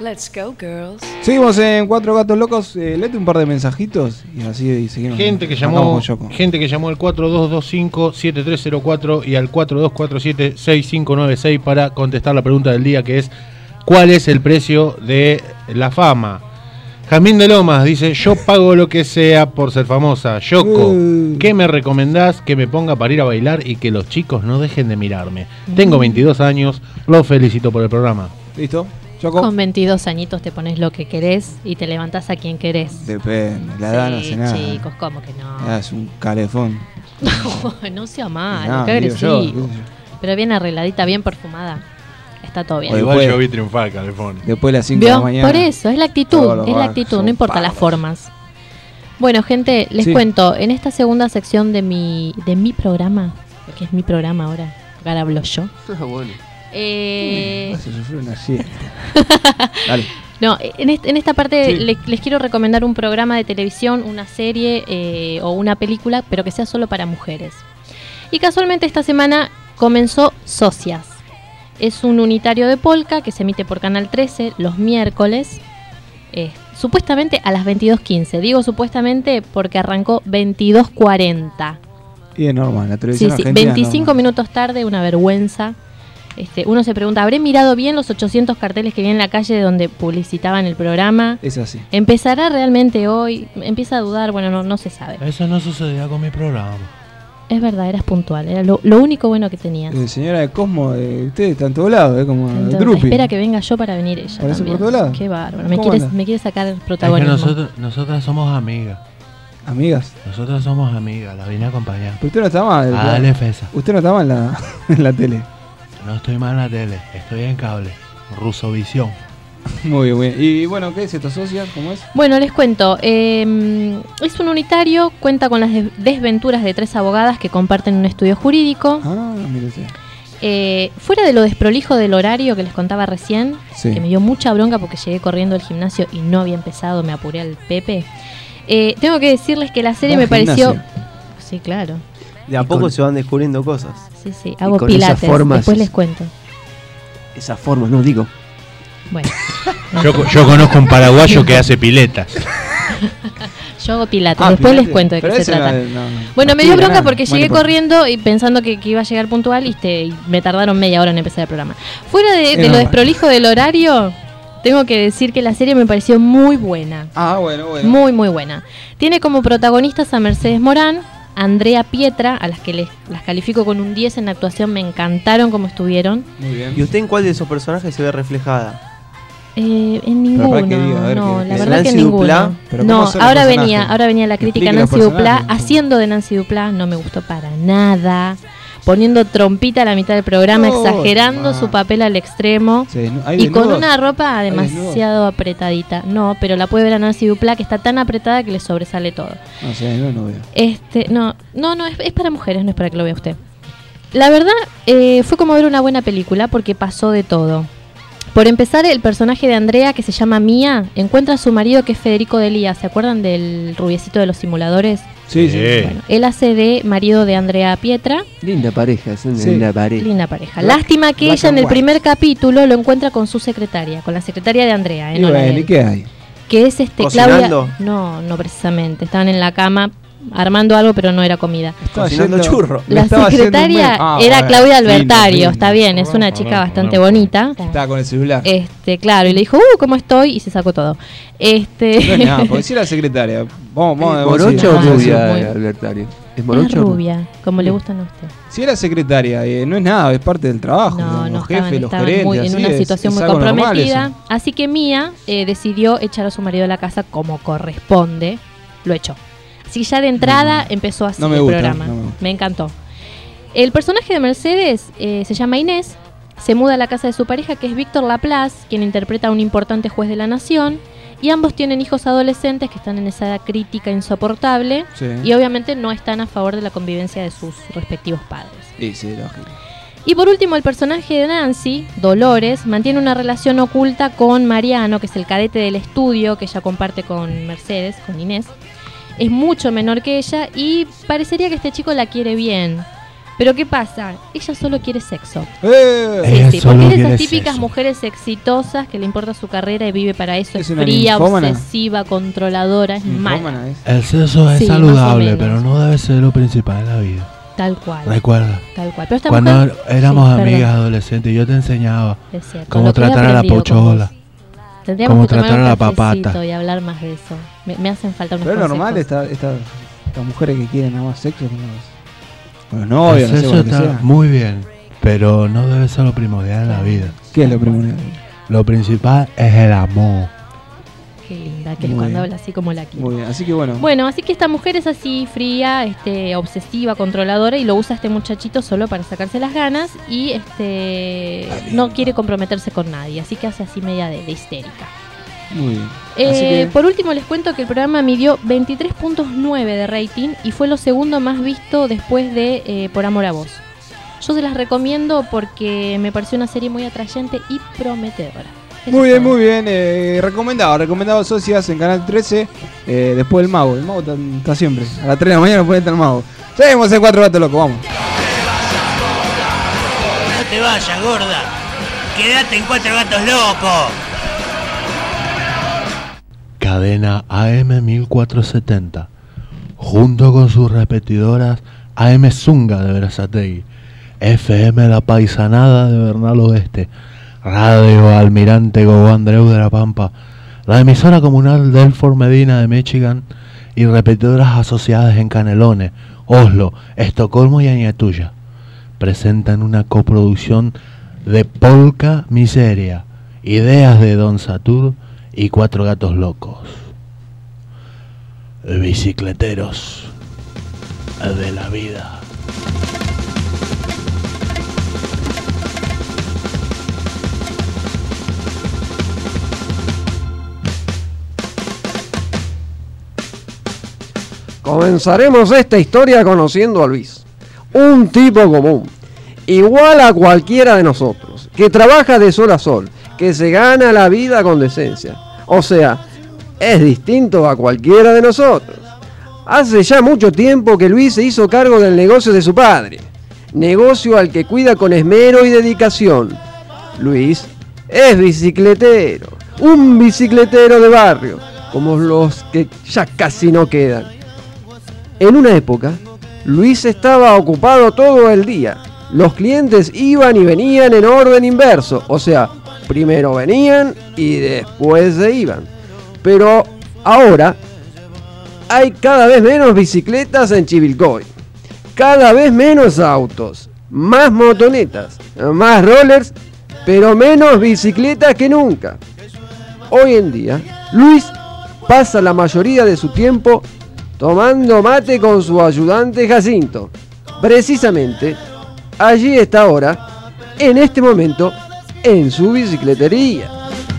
Let's go, girls. Seguimos en Cuatro Gatos Locos. Léete un par de mensajitos y así seguimos. Gente que llamó al 4225-7304 y al 4247-6596 para contestar la pregunta del día, que es: ¿cuál es el precio de la fama? Jazmín de Lomas dice: yo pago lo que sea por ser famosa. Yoko, ¿qué me recomendás que me ponga para ir a bailar y que los chicos no dejen de mirarme? Tengo 22 años, los felicito por el programa. ¿Listo? Yoko. Con 22 añitos te pones lo que querés y te levantás a quien querés. Depende, la edad no hace nada. Chicos, ¿cómo que no? Es un calefón. No sea malo, qué agresivo. Pero bien arregladita, bien perfumada. Está todo bien. Igual yo vi triunfar calefón. Después de las 5 de la mañana. Por eso, es la actitud, no importa las formas. Bueno, gente, les cuento, en esta segunda sección de mi programa, que es mi programa ahora hablo yo. Bueno. Se sufrió una siesta. Dale. No, en esta parte les quiero recomendar un programa de televisión, una serie o una película, pero que sea solo para mujeres. Y casualmente esta semana comenzó Socias. Es un unitario de polka que se emite por Canal 13 los miércoles, supuestamente a las 22:15. Digo supuestamente porque arrancó 22:40. Y es normal, la televisión argentina 25 minutos tarde, una vergüenza. Uno se pregunta, ¿habré mirado bien los 800 carteles que vi en la calle donde publicitaban el programa? Es así. ¿Empezará realmente hoy? Empieza a dudar, bueno, no se sabe. Eso no sucedía con mi programa. Es verdad, eras puntual, era lo único bueno que tenías. Señora de Cosmo, usted está en todos lados, como Drupi. Espera que venga yo para venir ella también. ¿Por todos lados? Qué bárbaro, me quiere sacar el protagonismo. Es que nosotras somos amigas. ¿Amigas? Nosotras somos amigas, las vine a acompañar. Pero usted no está mal. Dale, Fesa. Usted no está mal en la tele. No estoy mal en la tele, estoy en cable. Rusovisión. Muy bien. Y bueno, ¿qué es esto, Socias? ¿Cómo es? Bueno, les cuento. Es un unitario, cuenta con las desventuras de 3 abogadas que comparten un estudio jurídico. Mírese. Fuera de lo desprolijo del horario que les contaba recién, que me dio mucha bronca porque llegué corriendo al gimnasio y no había empezado, me apuré al Pepe. Tengo que decirles que la serie me pareció... Sí, claro. De a poco se van descubriendo cosas. Sí, hago pilates, después les cuento. Esas formas, no digo. Bueno. Yo conozco un paraguayo que hace piletas. Yo hago pilates, después les cuento de qué se trata. Bueno, me dio bronca porque llegué corriendo y pensando que iba a llegar puntual y me tardaron media hora en empezar el programa. Fuera de lo desprolijo del horario, tengo que decir que la serie me pareció muy buena. Bueno. Muy, muy buena. Tiene como protagonistas a Mercedes Morán, Andrea Pietra, a las que las califico con un 10 en la actuación, me encantaron como estuvieron. Muy bien. ¿Y usted en cuál de esos personajes se ve reflejada? En ninguno, la verdad que en ninguno. No, ahora venía la crítica a Nancy Duplá, haciendo de Nancy Duplá, no me gustó para nada, poniendo trompita a la mitad del programa, exagerando su papel al extremo, y con una ropa demasiado apretadita. No, pero la puede ver a Nancy Duplá, que está tan apretada que le sobresale todo. No veo. No, es para mujeres, no es para que lo vea usted. La verdad, fue como ver una buena película porque pasó de todo. Por empezar, el personaje de Andrea, que se llama Mía, encuentra a su marido, que es Federico Delía. ¿Se acuerdan del rubiecito de los simuladores? Sí. Bueno, él hace de marido de Andrea Pietra. Linda pareja, es una linda pareja. Linda pareja. Lástima que ella en el primer capítulo lo encuentra con su secretaria, con la secretaria de Andrea. ¿Y qué hay? Que es ¿Cocinando? Claudia. No precisamente. Estaban en la cama armando algo, pero no era comida. Cocinando churro. La secretaria era Claudia Albertario, está bien, es una chica bastante bonita. Estaba con el celular. Claro, y le dijo, ¿cómo estoy? Y se sacó todo. No es nada, porque si era secretaria. Vamos ¿Morocha o rubia, Albertario? ¿Es morocha? Es rubia, como le gustan a usted. Si era secretaria, no es nada, es parte del trabajo. Los jefes, los gerentes. En una situación muy comprometida. Así que Mía decidió echar a su marido de la casa como corresponde. Lo echó. Así que ya de entrada empezó así el programa. Me encantó. El personaje de Mercedes se llama Inés, se muda a la casa de su pareja, que es Víctor Laplace, quien interpreta a un importante juez de la nación, y ambos tienen hijos adolescentes que están en esa edad crítica insoportable, y obviamente no están a favor de la convivencia de sus respectivos padres. Sí, lógico. Y por último, el personaje de Nancy, Dolores, mantiene una relación oculta con Mariano, que es el cadete del estudio que ella comparte con Mercedes, con Inés. Es mucho menor que ella y parecería que este chico la quiere bien. Pero ¿qué pasa? Ella solo quiere sexo. Sí, porque es de esas típicas mujeres exitosas que le importa su carrera y vive para eso. Es fría, obsesiva, controladora, es mala. El sexo es saludable, pero no debe ser lo principal de la vida. Tal cual. Recuerda. Tal cual. Pero cuando mujer, éramos amigas adolescentes, yo te enseñaba cómo tratar a la pochola. Tendríamos que tratar a la papata. Y hablar más de eso. Me hacen falta unos consejos. Pero normal estas mujeres que quieren nada más sexo con los novios, no sé, eso está muy bien, pero no debe ser lo primordial en la vida. ¿Qué es lo primordial? Lo principal es el amor. Qué linda, que cuando habla así como la quiere. Muy bien, así que bueno. Bueno, así que esta mujer es así fría, obsesiva, controladora, y lo usa este muchachito solo para sacarse las ganas y no quiere comprometerse con nadie, así que hace así media de histérica. Muy bien. Por último les cuento que el programa midió 23.9 de rating y fue lo segundo más visto después de Por Amor a Vos. Yo se las recomiendo porque me pareció una serie muy atrayente y prometedora. Muy bien, recomendado socias en Canal 13, después el mago está siempre, a las 3 de la mañana puede estar el mago. Seguimos en 4 Gatos Locos, vamos. No te vayas, gorda, quédate en 4 Gatos Locos. Cadena AM 1470, junto con sus repetidoras AM Zunga de Berazategui, FM La Paisanada de Bernal Oeste, Radio Almirante Gogo Andreu de La Pampa, la emisora comunal Delfort Medina de Michigan y repetidoras asociadas en Canelones, Oslo, Estocolmo y Añatuya, presentan una coproducción de Polka Miseria, ideas de Don Satur y 4 Gatos Locos. Bicicleteros de la vida. Comenzaremos esta historia conociendo a Luis, un tipo común, igual a cualquiera de nosotros, que trabaja de sol a sol, que se gana la vida con decencia. O sea, es distinto a cualquiera de nosotros. Hace ya mucho tiempo que Luis se hizo cargo del negocio de su padre, negocio al que cuida con esmero y dedicación. Luis es bicicletero, un bicicletero de barrio, como los que ya casi no quedan. En una época, Luis estaba ocupado todo el día. Los clientes iban y venían en orden inverso, o sea, primero venían y después se iban. Pero ahora hay cada vez menos bicicletas en Chivilcoy, cada vez menos autos, más motonetas, más rollers, pero menos bicicletas que nunca. Hoy en día, Luis pasa la mayoría de su tiempo tomando mate con su ayudante Jacinto. Precisamente, allí está ahora, en este momento, en su bicicletería.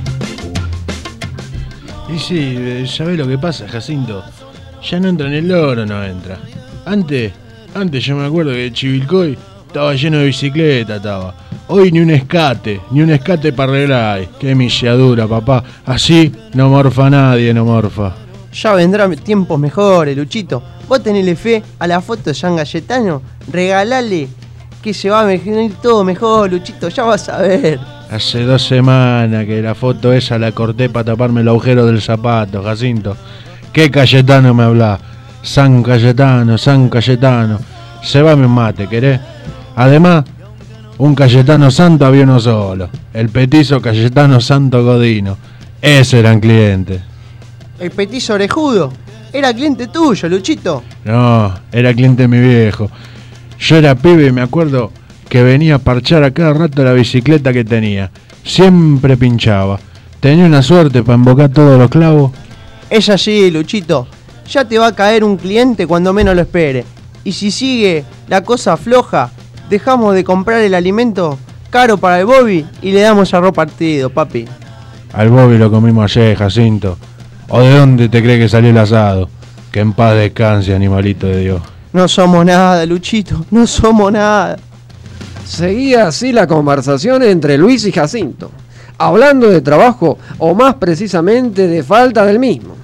Y sí, ¿sabés lo que pasa, Jacinto? Ya no entra en el oro, no entra. Antes yo me acuerdo que Chivilcoy estaba lleno de bicicleta, estaba. Hoy ni un escate para arreglar. Qué milladura, papá. Así no morfa nadie, no morfa. Ya vendrán tiempos mejores, Luchito. Vos tenele fe a la foto de San Cayetano, regalale que se va a venir todo mejor, Luchito, ya vas a ver. Hace 2 semanas que la foto esa la corté para taparme el agujero del zapato, Jacinto. ¿Qué Cayetano me habla? San Cayetano. Se va mi mate, ¿querés? Además, un Cayetano Santo había uno solo. El petizo Cayetano Santo Godino. Ese eran clientes. El petizo orejudo era cliente tuyo, Luchito. No, era cliente de mi viejo. Yo era pibe y me acuerdo que venía a parchar a cada rato la bicicleta que tenía. Siempre pinchaba. Tenía una suerte para embocar todos los clavos. Es así, Luchito. Ya te va a caer un cliente cuando menos lo espere. Y si sigue la cosa floja, dejamos de comprar el alimento caro para el Bobby y le damos arroz partido, papi. Al Bobby lo comimos ayer, Jacinto. ¿O de dónde te cree que salió el asado? Que en paz descanse, animalito de Dios. No somos nada, Luchito, no somos nada. Seguía así la conversación entre Luis y Jacinto, hablando de trabajo o más precisamente de falta del mismo.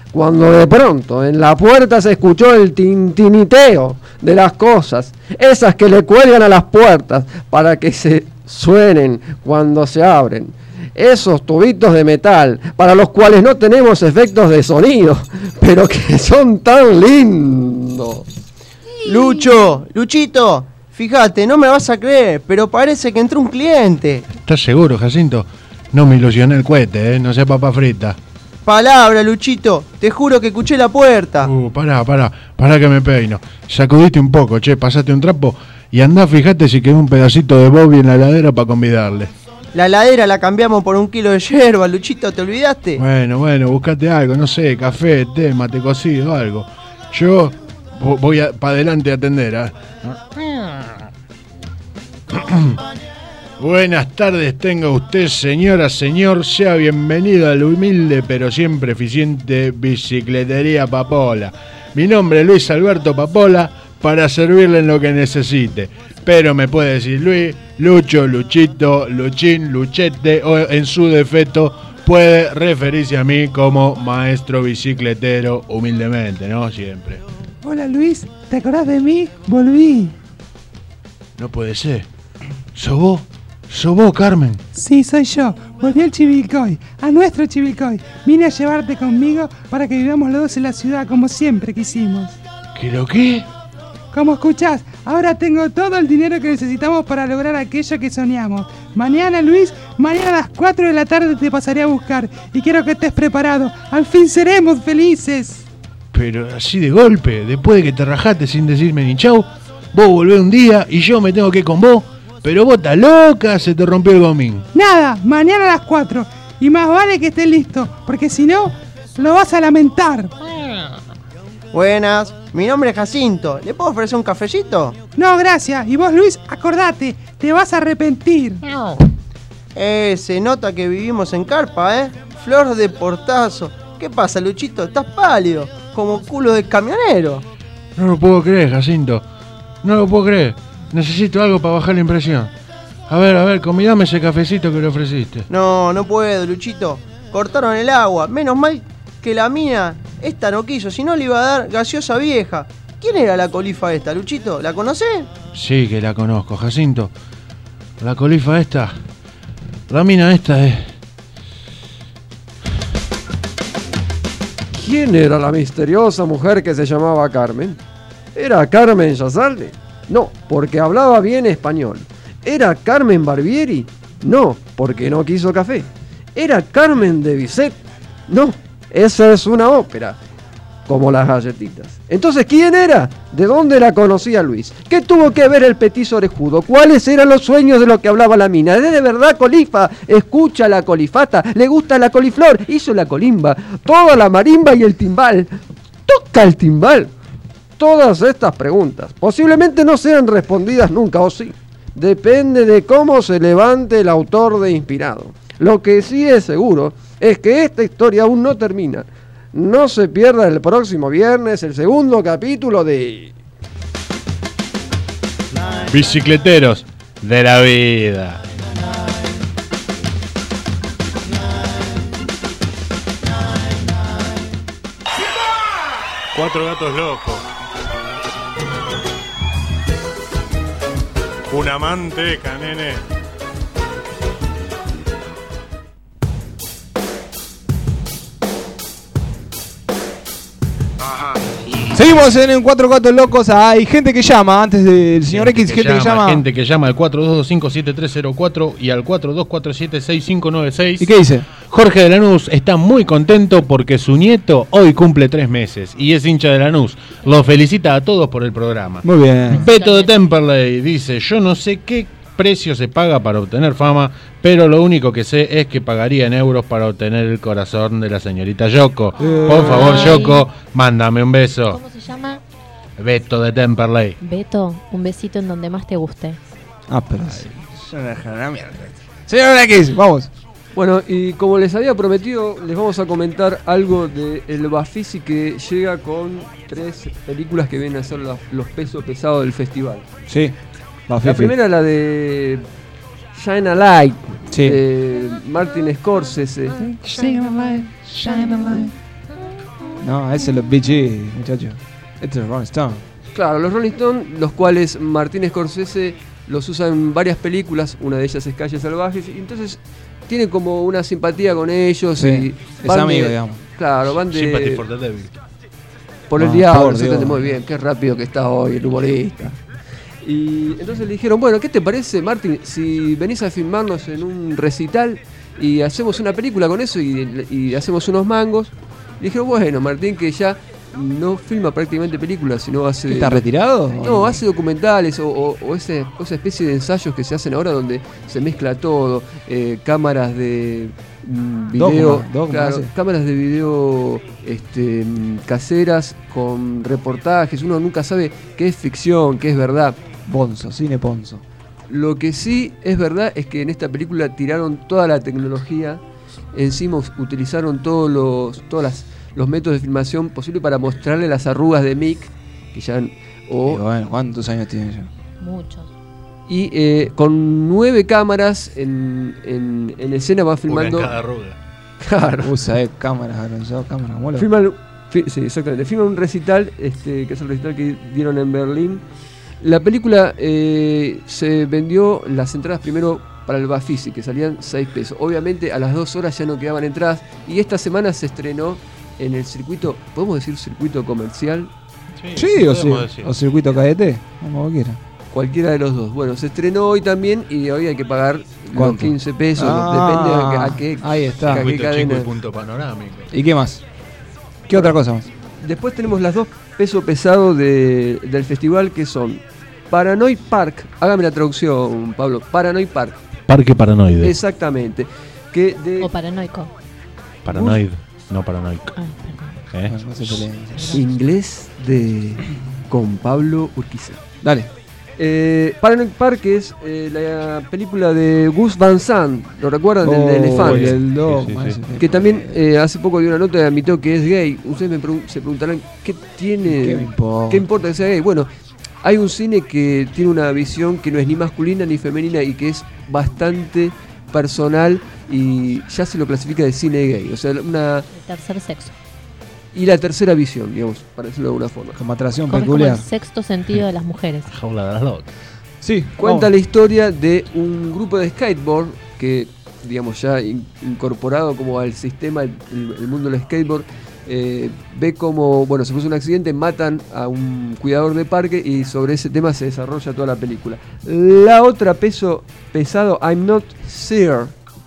cuando de pronto en la puerta se escuchó el tintiniteo de las cosas, esas que le cuelgan a las puertas para que se suenen cuando se abren. Esos tubitos de metal para los cuales no tenemos efectos de sonido, pero que son tan lindos. Luchito, fíjate, no me vas a creer, pero parece que entró un cliente. ¿Estás seguro, Jacinto? No me ilusioné el cohete, no sea papa frita. Palabra, Luchito, te juro que escuché la puerta. Pará que me peino. Sacudiste un poco, pasate un trapo y andá, fíjate si quedó un pedacito de Bobby en la heladera para convidarle. La heladera la cambiamos por 1 kilo de yerba, Luchito, ¿te olvidaste? Bueno, buscate algo, no sé, café, té, mate cocido, algo. Yo voy para adelante a atender. Buenas tardes, tenga usted, señora, señor, sea bienvenido al humilde pero siempre eficiente Bicicletería Papola. Mi nombre es Luis Alberto Papola, para servirle en lo que necesite. Pero me puede decir Luis, Lucho, Luchito, Luchín, Luchete, o en su defecto puede referirse a mí como maestro bicicletero, humildemente, ¿no? Siempre. Hola Luis, ¿te acordás de mí? Volví. No puede ser. ¿Sos vos? ¿Sos vos, Carmen? Sí, soy yo. Volví al Chivilcoy, a nuestro Chivilcoy. Vine a llevarte conmigo para que vivamos los dos en la ciudad como siempre quisimos. ¿Qué lo qué? Como escuchás, ahora tengo todo el dinero que necesitamos para lograr aquello que soñamos. Mañana, Luis, mañana a las 4 de la tarde te pasaré a buscar. Y quiero que estés preparado. Al fin seremos felices. Pero así de golpe, después de que te rajaste sin decirme ni chau, vos volvés un día y yo me tengo que ir con vos. Pero vos estás loca, se te rompió el gomín. Nada, mañana a las 4. Y más vale que estés listo, porque si no, lo vas a lamentar. Buenas, mi nombre es Jacinto. ¿Le puedo ofrecer un cafecito? No, gracias. Y vos, Luis, acordate, te vas a arrepentir. Se nota que vivimos en carpa, ¿eh? Flor de portazo. ¿Qué pasa, Luchito? Estás pálido, como culo de camionero. No lo puedo creer, Jacinto. No lo puedo creer. Necesito algo para bajar la impresión. A ver, convidame ese cafecito que le ofreciste. No puedo, Luchito. Cortaron el agua. Menos mal que la mina esta no quiso. Si no, le iba a dar gaseosa vieja. ¿Quién era la colifa esta, Luchito? ¿La conocés? Sí que la conozco, Jacinto. La colifa esta. La mina esta es... ¿Quién era la misteriosa mujer que se llamaba Carmen? ¿Era Carmen Yazalde? No, porque hablaba bien español. ¿Era Carmen Barbieri? No, porque no quiso café. ¿Era Carmen de Bizet? No, esa es una ópera, como las galletitas. Entonces, ¿quién era? ¿De dónde la conocía Luis? ¿Qué tuvo que ver el petiso orejudo? ¿Cuáles eran los sueños de lo que hablaba la mina? ¿Es de verdad colifa? Escucha la colifata, le gusta la coliflor, hizo la colimba, toda la marimba y el timbal. ¿Toca el timbal? Todas estas preguntas posiblemente no sean respondidas nunca, o sí. Depende de cómo se levante el autor de Inspirado. Lo que sí es seguro es que esta historia aún no termina. No se pierda el próximo viernes el segundo capítulo de... Bicicleteros de la vida. Cuatro gatos locos. Una manteca, nene. Seguimos en Cuatro Gatos Locos. Hay gente que llama antes del señor X. Gente que llama al 42257304 y al 42476596. ¿Y qué dice? Jorge de Lanús está muy contento porque su nieto hoy cumple 3 meses y es hincha de Lanús. Los felicita a todos por el programa. Muy bien. Beto de Temperley dice: yo no sé qué precio se paga para obtener fama, pero lo único que sé es que pagaría en euros para obtener el corazón de la señorita Yoko. Por favor, Yoko, mándame un beso. ¿Cómo se llama? Beto de Temperley. Beto, un besito en donde más te guste. Pero señor X, vamos. Bueno, y como les había prometido, les vamos a comentar algo de el Bafisi, que llega con 3 películas que vienen a ser los pesos pesados del festival. Sí. La primera, la de Shine a Light, sí, de Martin Scorsese. Shine a light, shine a light. No, ese es los Bee Gees, muchachos. Este es Rolling Stone. Claro, los Rolling Stones, los cuales Martin Scorsese los usa en varias películas, una de ellas es Calles Salvajes, y entonces tiene como una simpatía con ellos. Sí, y es amigo, digamos. Claro, van de... Sympathy for the Devil. Por el diablo, se entiende muy bien, qué rápido que está hoy el humorista. Y entonces le dijeron, bueno, ¿qué te parece, Martin, si venís a filmarnos en un recital y hacemos una película con eso y hacemos unos mangos? Le dijeron, bueno, Martín, que ya no filma prácticamente películas, sino hace... ¿Está retirado? No, hace documentales o esa especie de ensayos que se hacen ahora donde se mezcla todo, cámaras de video, claro, cámaras de video caseras con reportajes, uno nunca sabe qué es ficción, qué es verdad. Ponzo, cine Ponzo. Lo que sí es verdad es que en esta película tiraron toda la tecnología, encima utilizaron todos los métodos de filmación posibles para mostrarle las arrugas de Mick, que ya... bueno, ¿cuántos años tiene ya? Muchos. Y con 9 cámaras en escena va filmando... Una en cada arruga. Claro. Usa cámaras, ¿cómo lo? Sí, exactamente. Filman un recital, que es el recital que dieron en Berlín. La película se vendió las entradas primero para el Bafisi, que salían 6 pesos. Obviamente a las 2 horas ya no quedaban entradas. Y esta semana se estrenó en el circuito, ¿podemos decir circuito comercial? Sí, o circuito KDT, como quiera. Cualquiera de los dos. Bueno, se estrenó hoy también y hoy hay que pagar los 15 pesos. Depende a qué, ahí está. a qué cadena. Chico y punto panorámico. ¿Y qué más? ¿Qué otra cosa más? Después tenemos las 2 pesos pesados del festival, que son Paranoid Park. Hágame la traducción, Pablo. Paranoid Park. Parque paranoide. Exactamente. O paranoico. Paranoid, no paranoico. No se peleen. Inglés con Pablo Urquiza. Dale. Paranoid Park es la película de Gus Van Sant, ¿lo recuerdan? Del de elefante. El dog, sí. Que también hace poco dio una nota y admitió que es gay. Ustedes se preguntarán, ¿qué tiene? ¿Qué importa que sea gay? Bueno, hay un cine que tiene una visión que no es ni masculina ni femenina y que es bastante personal y ya se lo clasifica de cine gay. O sea, El tercer sexo. Y la tercera visión, digamos, para decirlo de alguna forma. Como atracción Como peculiar. el sexto sentido de las mujeres. Jaula de las locas. Sí, Cuenta la historia de un grupo de skateboard que, digamos, ya incorporado como al sistema, el mundo del skateboard, ve como, bueno, se puso un accidente, matan a un cuidador de parque y sobre ese tema se desarrolla toda la película. La otra peso pesado, I'm Not There.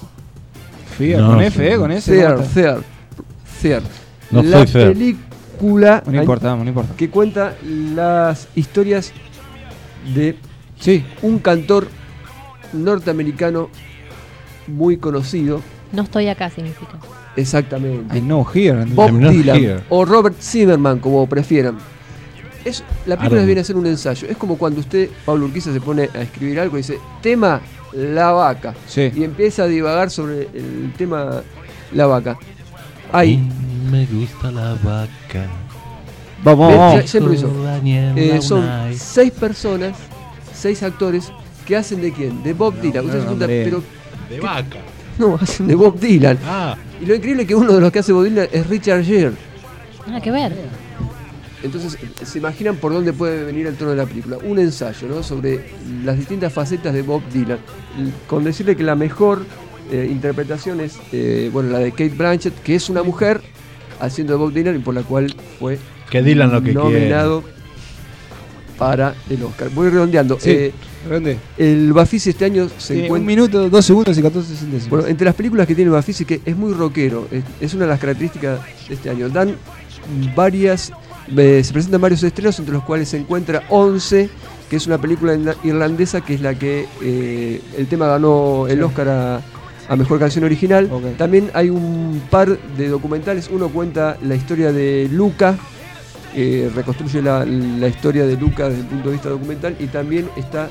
Con F, con S. There. No La soy fair. película No importa. que cuenta las historias de Sí. un cantor norteamericano muy conocido. No estoy acá, significa. Exactamente. I know here. Bob I'm not Dylan here. o Robert Zimmerman, como prefieran. La película Aaron. viene a ser un ensayo. Es como cuando usted, Pablo Urquiza, se pone a escribir algo y dice, tema la vaca. Sí. Y empieza a divagar sobre el tema la vaca. Ahí. Me gusta la vaca. Vamos. Ya improviso. Son 6 personas, 6 actores que hacen de quién? De Bob Dylan. Usted se pregunta, pero De vaca. no, hacen de Bob Dylan. Ah, Y lo increíble es que uno de los que hace Bob Dylan es Richard Gere. Nada que ver. Entonces, se imaginan por dónde puede venir el tono de la película. Un ensayo, ¿no?, sobre las distintas facetas de Bob Dylan. Con decirle que la mejor interpretación es la de Kate Blanchett, que es una mujer haciendo de Bob Dylan y por la cual fue que Dylan lo que nominado para el Oscar. Voy redondeando. Sí, redonde. El Bafisi este año se encuentra... 1 minuto, 2 segundos y 14 centésimos. Bueno, entre las películas que tiene el Bafisi, que es muy rockero, es una de las características de este año. Dan varias... se presentan varios estrenos, entre los cuales se encuentra 11, que es una película irlandesa, que es la que el tema ganó el Oscar a Mejor Canción Original. Okay. También hay un par de documentales. Uno cuenta la historia de Luca, reconstruye la historia de Luca desde el punto de vista documental, y también está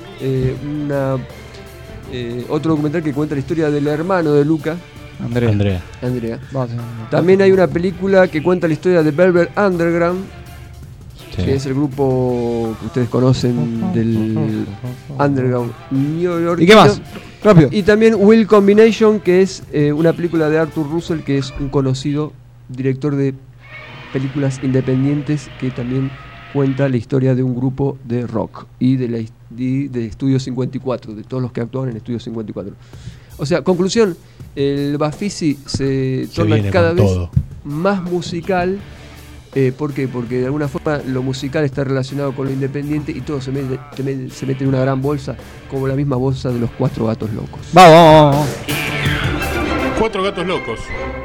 otro documental que cuenta la historia del hermano de Luca, Andrea. También hay una película que cuenta la historia de Velvet Underground, Sí. que es el grupo que ustedes conocen del Underground New York. ¿Y qué más? Rápido. Y también Will Combination, que es una película de Arthur Russell, que es un conocido director de películas independientes que también cuenta la historia de un grupo de rock y de Estudio 54, de todos los que actúan en Estudio 54. O sea, conclusión, el Bafisi se torna cada vez más musical. ¿Por qué? Porque de alguna forma lo musical está relacionado con lo independiente y todo se mete en una gran bolsa, como la misma bolsa de los 4 gatos locos. Vamos. 4 gatos locos.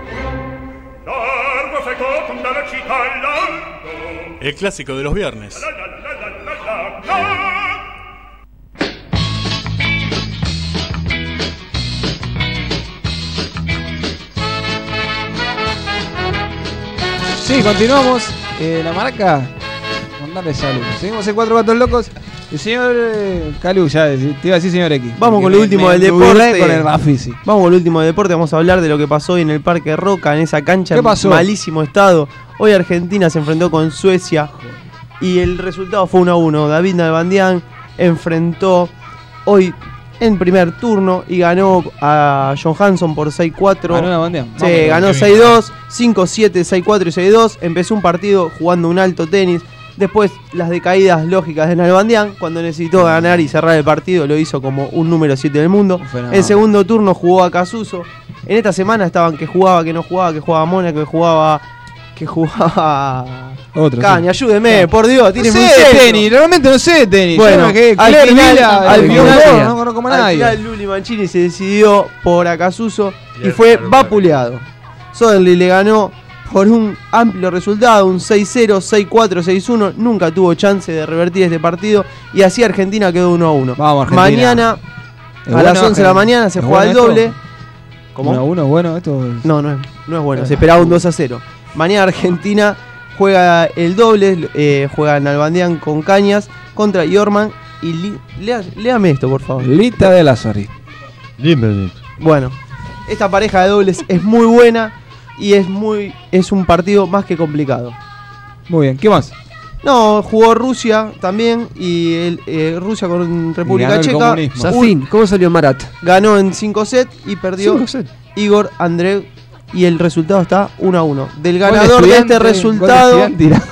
El clásico de los viernes. Sí, continuamos. La marca, mandarle saludos. Seguimos en 4 gatos locos. El señor Calú, ya te iba a decir señor X. Vamos con lo último del deporte. Con el Bafisi. Vamos con lo último del deporte. Vamos a hablar de lo que pasó hoy en el Parque Roca, en esa cancha en malísimo estado. Hoy Argentina se enfrentó con Suecia y el resultado fue 1-1. David Nalbandián enfrentó hoy en primer turno y ganó a John Hanson por 6-4. Ganó Nalbandián. Sí, ganó 6-2, 5-7, 6-4 y 6-2. Empezó un partido jugando un alto tenis. Después las decaídas lógicas de Nalbandián. Cuando necesitó ganar y cerrar el partido lo hizo como un número 7 del mundo. En segundo turno jugó a Casuso. En esta semana estaban que jugaba, que no jugaba, que jugaba Mónaco, que jugaba otro, Caña, sí. Ayúdeme, por Dios, no sé de tenis, realmente no sé de tenis. Bueno, al final Luli Mancini se decidió por Acasuso y fue vapuleado. Soderli le ganó por un amplio resultado, un 6-0, 6-4, 6-1. Nunca tuvo chance de revertir este partido y así Argentina quedó 1-1. Vamos, Argentina. Mañana, a las 11 de la mañana, se juega el doble. ¿Cómo? 1-1, bueno, esto es... No es bueno, se esperaba un 2-0. Mañana Argentina juega el doble, juega Nalbandián con Cañas contra Yorman y léame esto, por favor. Lita de Lazari. Bueno, esta pareja de dobles es muy buena y es un partido más que complicado. Muy bien, ¿qué más? No, jugó Rusia también y Rusia con República Checa. Safin, ¿cómo salió Marat? Ganó en 5 sets y perdió Igor Andreev. Y el resultado está 1-1. Del ganador de este resultado.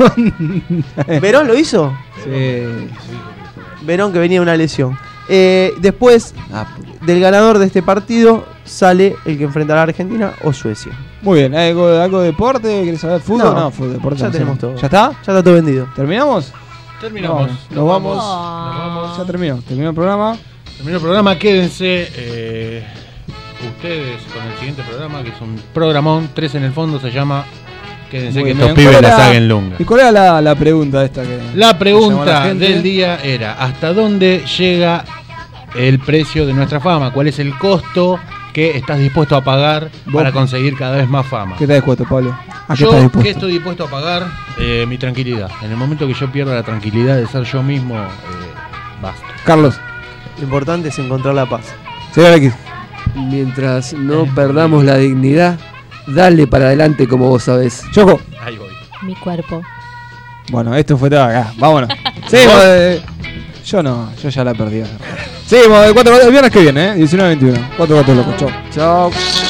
¿Verón lo hizo? Sí. Verón que venía de una lesión. Después del ganador de este partido sale el que enfrentará a Argentina o Suecia. Muy bien, ¿algo de deporte? ¿Querés saber fútbol? No, fútbol, deporte. Ya tenemos todo. ¿Ya está? Ya está todo vendido. ¿Terminamos? Terminamos. Nos vamos. Ya terminó. Terminó el programa. Terminó el programa, quédense. Ustedes con el siguiente programa, que es un programón, 3 en el fondo, se llama Quédense que estos pibes la saquen lunga. ¿Y cuál era la pregunta esta que la pregunta del día era ¿hasta dónde llega el precio de nuestra fama? ¿Cuál es el costo que estás dispuesto a pagar para conseguir cada vez más fama? ¿Qué estás dispuesto, Pablo? ¿Qué estoy dispuesto a pagar? Mi tranquilidad. En el momento que yo pierda la tranquilidad de ser yo mismo, basta. Carlos. Lo importante es encontrar la paz. Señor X. Mientras no perdamos la dignidad, dale para adelante como vos sabés. Choco. Ahí voy. Mi cuerpo. Bueno, esto fue todo acá. Vámonos. Seguimos. Yo ya la perdí. Seguimos el viernes que viene, 19-21. 4 gatos locos. Chau. Chau.